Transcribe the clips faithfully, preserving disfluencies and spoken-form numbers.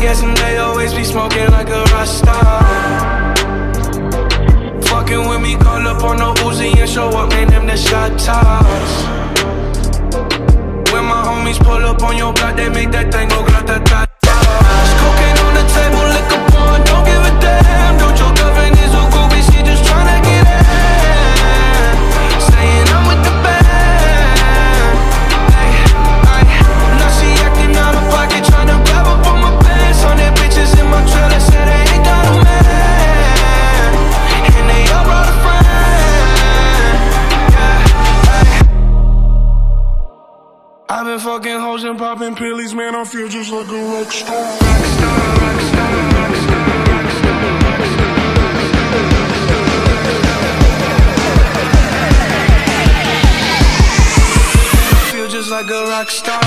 guessing they always be smoking like a Rasta. Fucking with me, call up on the Uzi and show up, man, them the shot toss. When my homies pull up on your block, they make that thing go grata-ta-ta. Cocaine on the table, liquor porn, don't give a damn. Don't your girlfriend is a groupie, she just tryna get in. Saying I'm with the band. Ay, ay. Now she acting out of pocket, tryna grab up on my pants. On their bitches in my trailer, said they ain't got a man. And they all brought a friend. Yeah, ay. I've been fucking hoes and popping pillies, man, I feel just like a rock star. Rockstar, rockstar, rockstar, rockstar, rockstar. I feel just like a rock star.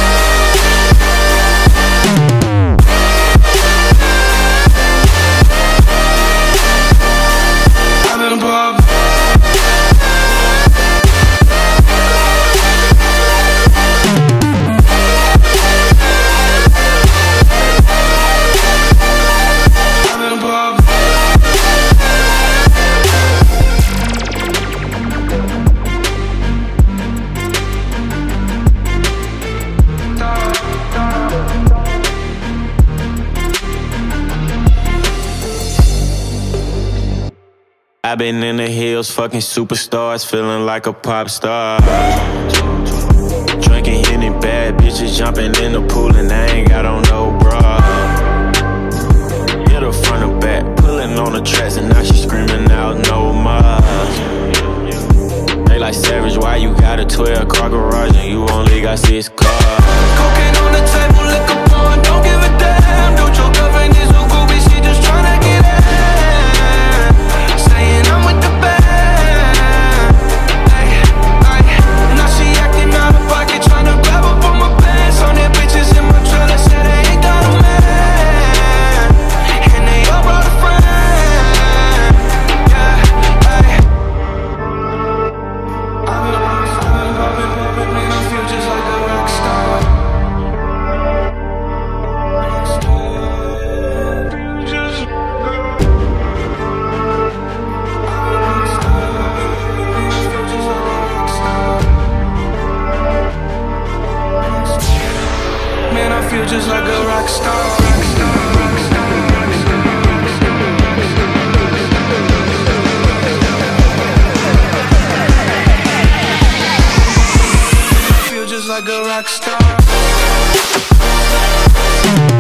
I've been popping. I've been in the hills, fucking superstars, feeling like a pop star. Drinking Henny, bad bitches jumping in the pool, and I ain't got on no bra. Hit her front or back, pulling on the tracks, and now she screaming out no more. They like Savage, why you got a twelve car garage and you only got six cars? Cocaine on the table, liquor porn, don't give a damn. Don't your girlfriend is a groupie, she just tryna get in. Saying I'm with the band. Ay, ay. Now she acting out of pocket, tryna grab up on my pants. On their bitches in my trailer, said they ain't got a man. And they all brought a friend. Yeah, ay. I've been poppin', poppin', poppin', man, I feel just like a rock star. Man, I feel just like a rock star. I feel just like a rock star.